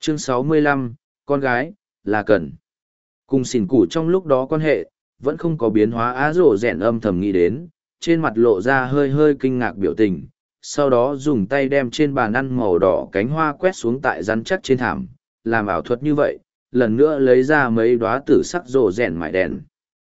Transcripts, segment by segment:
Chương 65, con gái, là cần. Cùng xỉn củ trong lúc đó quan hệ, vẫn không có biến hóa á rổ rẹn âm thầm nghĩ đến, trên mặt lộ ra hơi hơi kinh ngạc biểu tình, sau đó dùng tay đem trên bàn ăn màu đỏ cánh hoa quét xuống tại rắn chắc trên thảm, làm ảo thuật như vậy, lần nữa lấy ra mấy đóa tử sắc rổ rẹn mại đèn.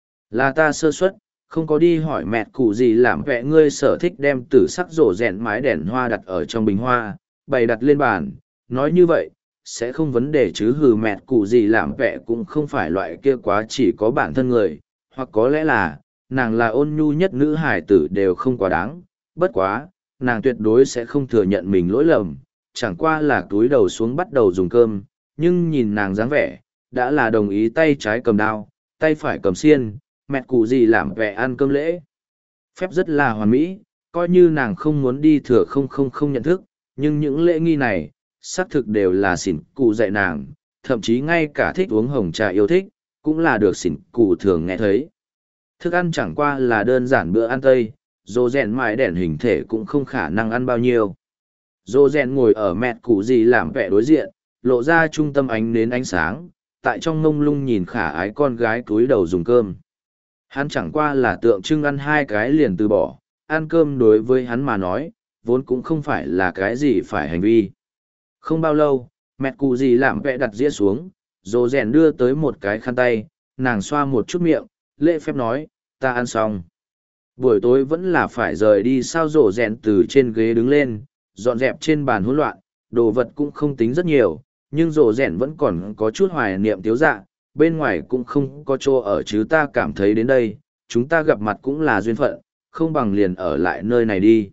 Là ta sơ suất, không có đi hỏi mẹ cụ gì làm vẽ ngươi sở thích đem tử sắc rổ rẹn mái đèn hoa đặt ở trong bình hoa, bày đặt lên bàn, nói như vậy, sẽ không vấn đề chứ hừ mẹ cụ gì làm vẽ cũng không phải loại kia quá chỉ có bản thân người, hoặc có lẽ là, nàng là ôn nhu nhất nữ hải tử đều không quá đáng, bất quá, nàng tuyệt đối sẽ không thừa nhận mình lỗi lầm, chẳng qua là túi đầu xuống bắt đầu dùng cơm, nhưng nhìn nàng dáng vẻ, đã là đồng ý tay trái cầm đao, tay phải cầm xiên, mẹ cụ gì làm vẻ ăn cơm lễ. Phép rất là hoàn mỹ, coi như nàng không muốn đi thừa không nhận thức, nhưng những lễ nghi này, xác thực đều là xỉn cụ dạy nàng, thậm chí ngay cả thích uống hồng trà yêu thích, cũng là được xỉn cụ thường nghe thấy. Thức ăn chẳng qua là đơn giản bữa ăn tây, dô rèn mãi đèn hình thể cũng không khả năng ăn bao nhiêu. Dô rèn ngồi ở mẹ cụ gì làm vẻ đối diện, lộ ra trung tâm ánh nến ánh sáng, tại trong mông lung nhìn khả ái con gái cúi đầu dùng cơm. Hắn chẳng qua là tượng trưng ăn hai cái liền từ bỏ, ăn cơm đối với hắn mà nói, vốn cũng không phải là cái gì phải hành vi. Không bao lâu, mẹ cụ gì làm vẽ đặt dĩa xuống, dồ rèn đưa tới một cái khăn tay, nàng xoa một chút miệng, lễ phép nói, ta ăn xong. Buổi tối vẫn là phải rời đi sao dồ rèn từ trên ghế đứng lên, dọn dẹp trên bàn hỗn loạn, đồ vật cũng không tính rất nhiều, nhưng dồ rèn vẫn còn có chút hoài niệm tiếu dạ, bên ngoài cũng không có chỗ ở chứ ta cảm thấy đến đây, chúng ta gặp mặt cũng là duyên phận, không bằng liền ở lại nơi này đi.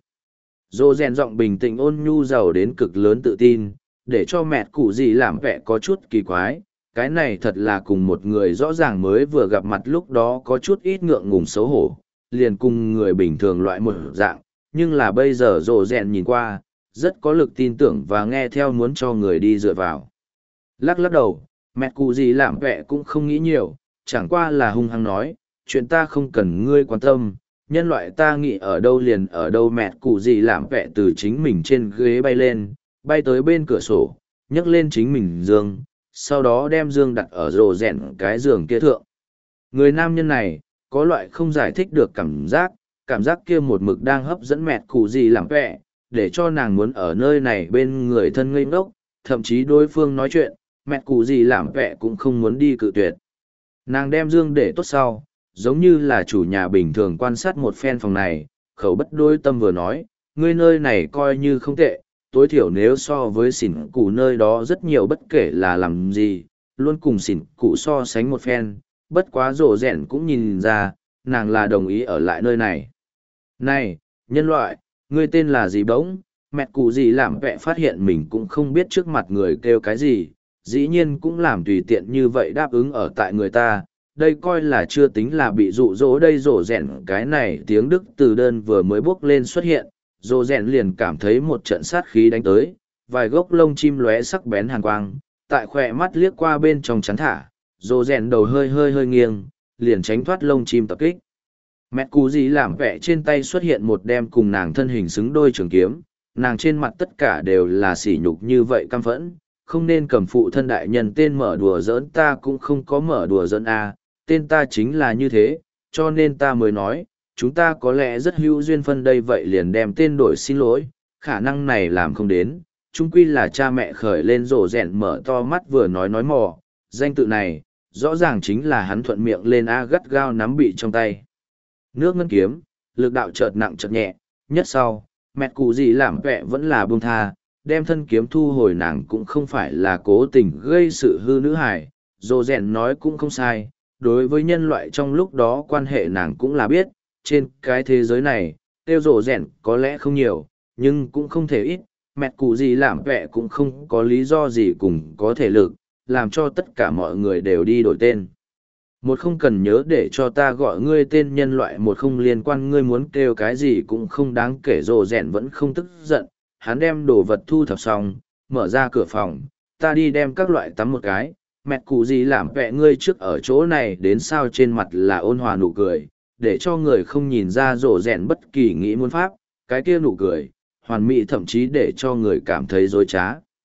Dô rèn giọng bình tĩnh ôn nhu giàu đến cực lớn tự tin, để cho mẹ cụ gì làm vẻ có chút kỳ quái, cái này thật là cùng một người rõ ràng mới vừa gặp mặt lúc đó có chút ít ngượng ngùng xấu hổ, liền cùng người bình thường loại một dạng, nhưng là bây giờ dô rèn nhìn qua, rất có lực tin tưởng và nghe theo muốn cho người đi dựa vào. Lắc lắc đầu, mẹ cụ gì làm vẻ cũng không nghĩ nhiều, chẳng qua là hung hăng nói, chuyện ta không cần ngươi quan tâm, nhân loại ta nghĩ ở đâu liền ở đâu mẹ cụ gì làm vẻ từ chính mình trên ghế bay lên, bay tới bên cửa sổ, nhấc lên chính mình giường, sau đó đem giường đặt ở rồ rèn cái giường kia thượng. Người nam nhân này, có loại không giải thích được cảm giác kia một mực đang hấp dẫn mẹ cụ gì làm vẻ, để cho nàng muốn ở nơi này bên người thân ngây ngốc, thậm chí đối phương nói chuyện, mẹ cụ gì làm vẻ cũng không muốn đi cự tuyệt. Nàng đem giường để tốt sau, giống như là chủ nhà bình thường quan sát một phen phòng này, khẩu bất đôi tâm vừa nói, ngươi nơi này coi như không tệ, tối thiểu nếu so với xỉn cụ nơi đó rất nhiều bất kể là làm gì, luôn cùng xỉn cụ so sánh một phen, bất quá rổ rẹn cũng nhìn ra, nàng là đồng ý ở lại nơi này. Này, nhân loại, ngươi tên là gì bỗng, mẹ cụ gì làm vẹ phát hiện mình cũng không biết trước mặt người kêu cái gì, dĩ nhiên cũng làm tùy tiện như vậy đáp ứng ở tại người ta. Đây coi là chưa tính là bị dụ dỗ đây rổ rèn cái này tiếng Đức từ đơn vừa mới bước lên xuất hiện, rổ rèn liền cảm thấy một trận sát khí đánh tới, vài gốc lông chim lóe sắc bén hàn quang, tại khỏe mắt liếc qua bên trong chắn thả, rổ rèn đầu hơi nghiêng, liền tránh thoát lông chim tập kích. Mẹ cú gì làm vẻ trên tay xuất hiện một đem cùng nàng thân hình xứng đôi trường kiếm, nàng trên mặt tất cả đều là sỉ nhục như vậy căm phẫn, không nên cầm phụ thân đại nhân tên mở đùa giỡn ta cũng không có mở đùa giỡn a. Tên ta chính là như thế, cho nên ta mới nói, chúng ta có lẽ rất hữu duyên phân đây vậy liền đem tên đổi xin lỗi, khả năng này làm không đến, chung quy là cha mẹ khởi lên rổ rẹn mở to mắt vừa nói mò, danh tự này, rõ ràng chính là hắn thuận miệng lên gắt gao nắm bị trong tay. Nước ngân kiếm, lực đạo chợt nặng chợt nhẹ, nhất sau, mẹ cụ gì làm vẹ vẫn là buông tha, đem thân kiếm thu hồi nàng cũng không phải là cố tình gây sự hư nữ hài, rổ rẹn nói cũng không sai. Đối với nhân loại trong lúc đó quan hệ nàng cũng là biết, trên cái thế giới này, tiêu rổ rèn có lẽ không nhiều, nhưng cũng không thể ít, mẹ cụ gì làm vẹ cũng không có lý do gì cùng có thể lực, làm cho tất cả mọi người đều đi đổi tên. Một không cần nhớ để cho ta gọi ngươi tên nhân loại, một không liên quan ngươi muốn kêu cái gì cũng không đáng kể rổ rèn vẫn không tức giận, hắn đem đồ vật thu thập xong, mở ra cửa phòng, ta đi đem các loại tắm một cái. Mẹ cụ gì làm vẹ ngươi trước ở chỗ này đến sao trên mặt là ôn hòa nụ cười, để cho người không nhìn ra rổ rèn bất kỳ nghĩ muốn pháp, cái kia nụ cười, hoàn mỹ thậm chí để cho người cảm thấy dối trá.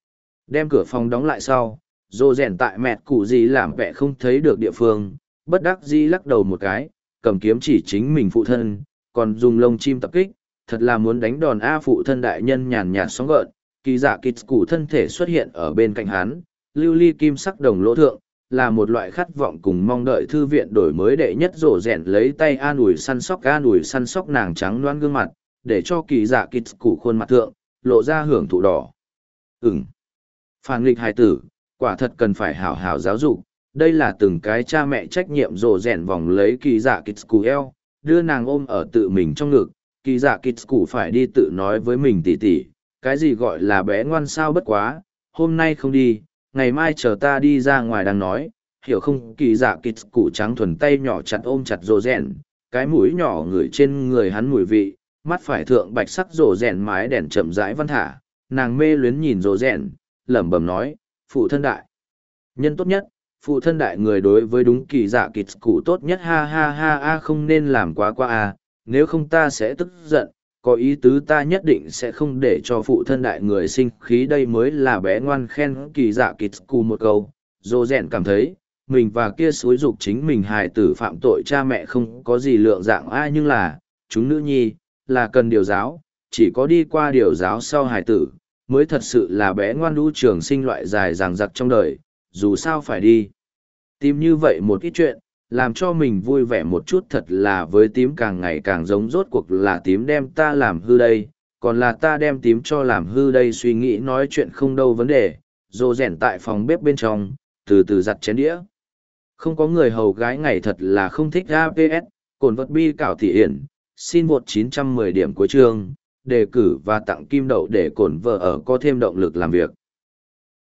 Đem cửa phòng đóng lại sau, rồ rèn tại mẹt cụ gì làm vẻ không thấy được địa phương, bất đắc dĩ lắc đầu một cái, cầm kiếm chỉ chính mình phụ thân, còn dùng lông chim tập kích, thật là muốn đánh đòn A. Phụ thân đại nhân nhàn nhạt sóng gợn, kỳ dạ kịch cụ thân thể xuất hiện ở bên cạnh hắn, lưu ly kim sắc đồng lỗ thượng, là một loại khát vọng cùng mong đợi thư viện đổi mới đệ nhất. Rổ rèn lấy tay an ủi săn sóc nàng trắng loan gương mặt, để cho kỳ dạ kịch cụ khuôn mặt thượng, lộ ra hưởng thụ đỏ. Phản nghịch hài tử, quả thật cần phải hảo hảo giáo dục, đây là từng cái cha mẹ trách nhiệm. Rổ rèn vòng lấy kỳ dạ kịch cụ eo, đưa nàng ôm ở tự mình trong ngực, kỳ dạ kịch cụ phải đi tự nói với mình tỉ tỉ, cái gì gọi là bé ngoan sao bất quá, hôm nay không đi, ngày mai chờ ta đi ra ngoài đang nói, hiểu không? Kỳ dạ kịch cụ trắng thuần tay nhỏ chặt ôm chặt rồ rèn, cái mũi nhỏ ngửi trên người hắn mùi vị, mắt phải thượng bạch sắc rồ rèn mái đèn chậm rãi văn thả, nàng mê luyến nhìn rồ rèn, lẩm bẩm nói, phụ thân đại nhân tốt nhất, phụ thân đại người đối với đúng kỳ dạ kịch cụ tốt nhất, ha ha ha a, không nên làm quá qua a, nếu không ta sẽ tức giận, có ý tứ ta nhất định sẽ không để cho phụ thân đại người sinh khí, đây mới là bé ngoan. Khen kỳ dạ kịch cụ một câu, dô rèn cảm thấy mình và kia xúi dục chính mình hài tử phạm tội cha mẹ không có gì lượng dạng ai, nhưng là chúng nữ nhi là cần điều giáo, chỉ có đi qua điều giáo sau hài tử mới thật sự là bé ngoan lũ trường sinh loại dài dằng dặc trong đời, dù sao phải đi tìm như vậy một ít chuyện làm cho mình vui vẻ một chút, thật là với tím càng ngày càng giống. Rốt cuộc là tím đem ta làm hư đây, còn là ta đem tím cho làm hư đây? Suy nghĩ nói chuyện không đâu vấn đề, rồ rèn tại phòng bếp bên trong từ từ giặt chén đĩa. Không có người hầu gái ngày thật là không thích. APS cồn vật bi cảo thị hiển xin vượt 910 điểm cuối chương, đề cử và tặng kim đậu để cổn vợ ở có thêm động lực làm việc.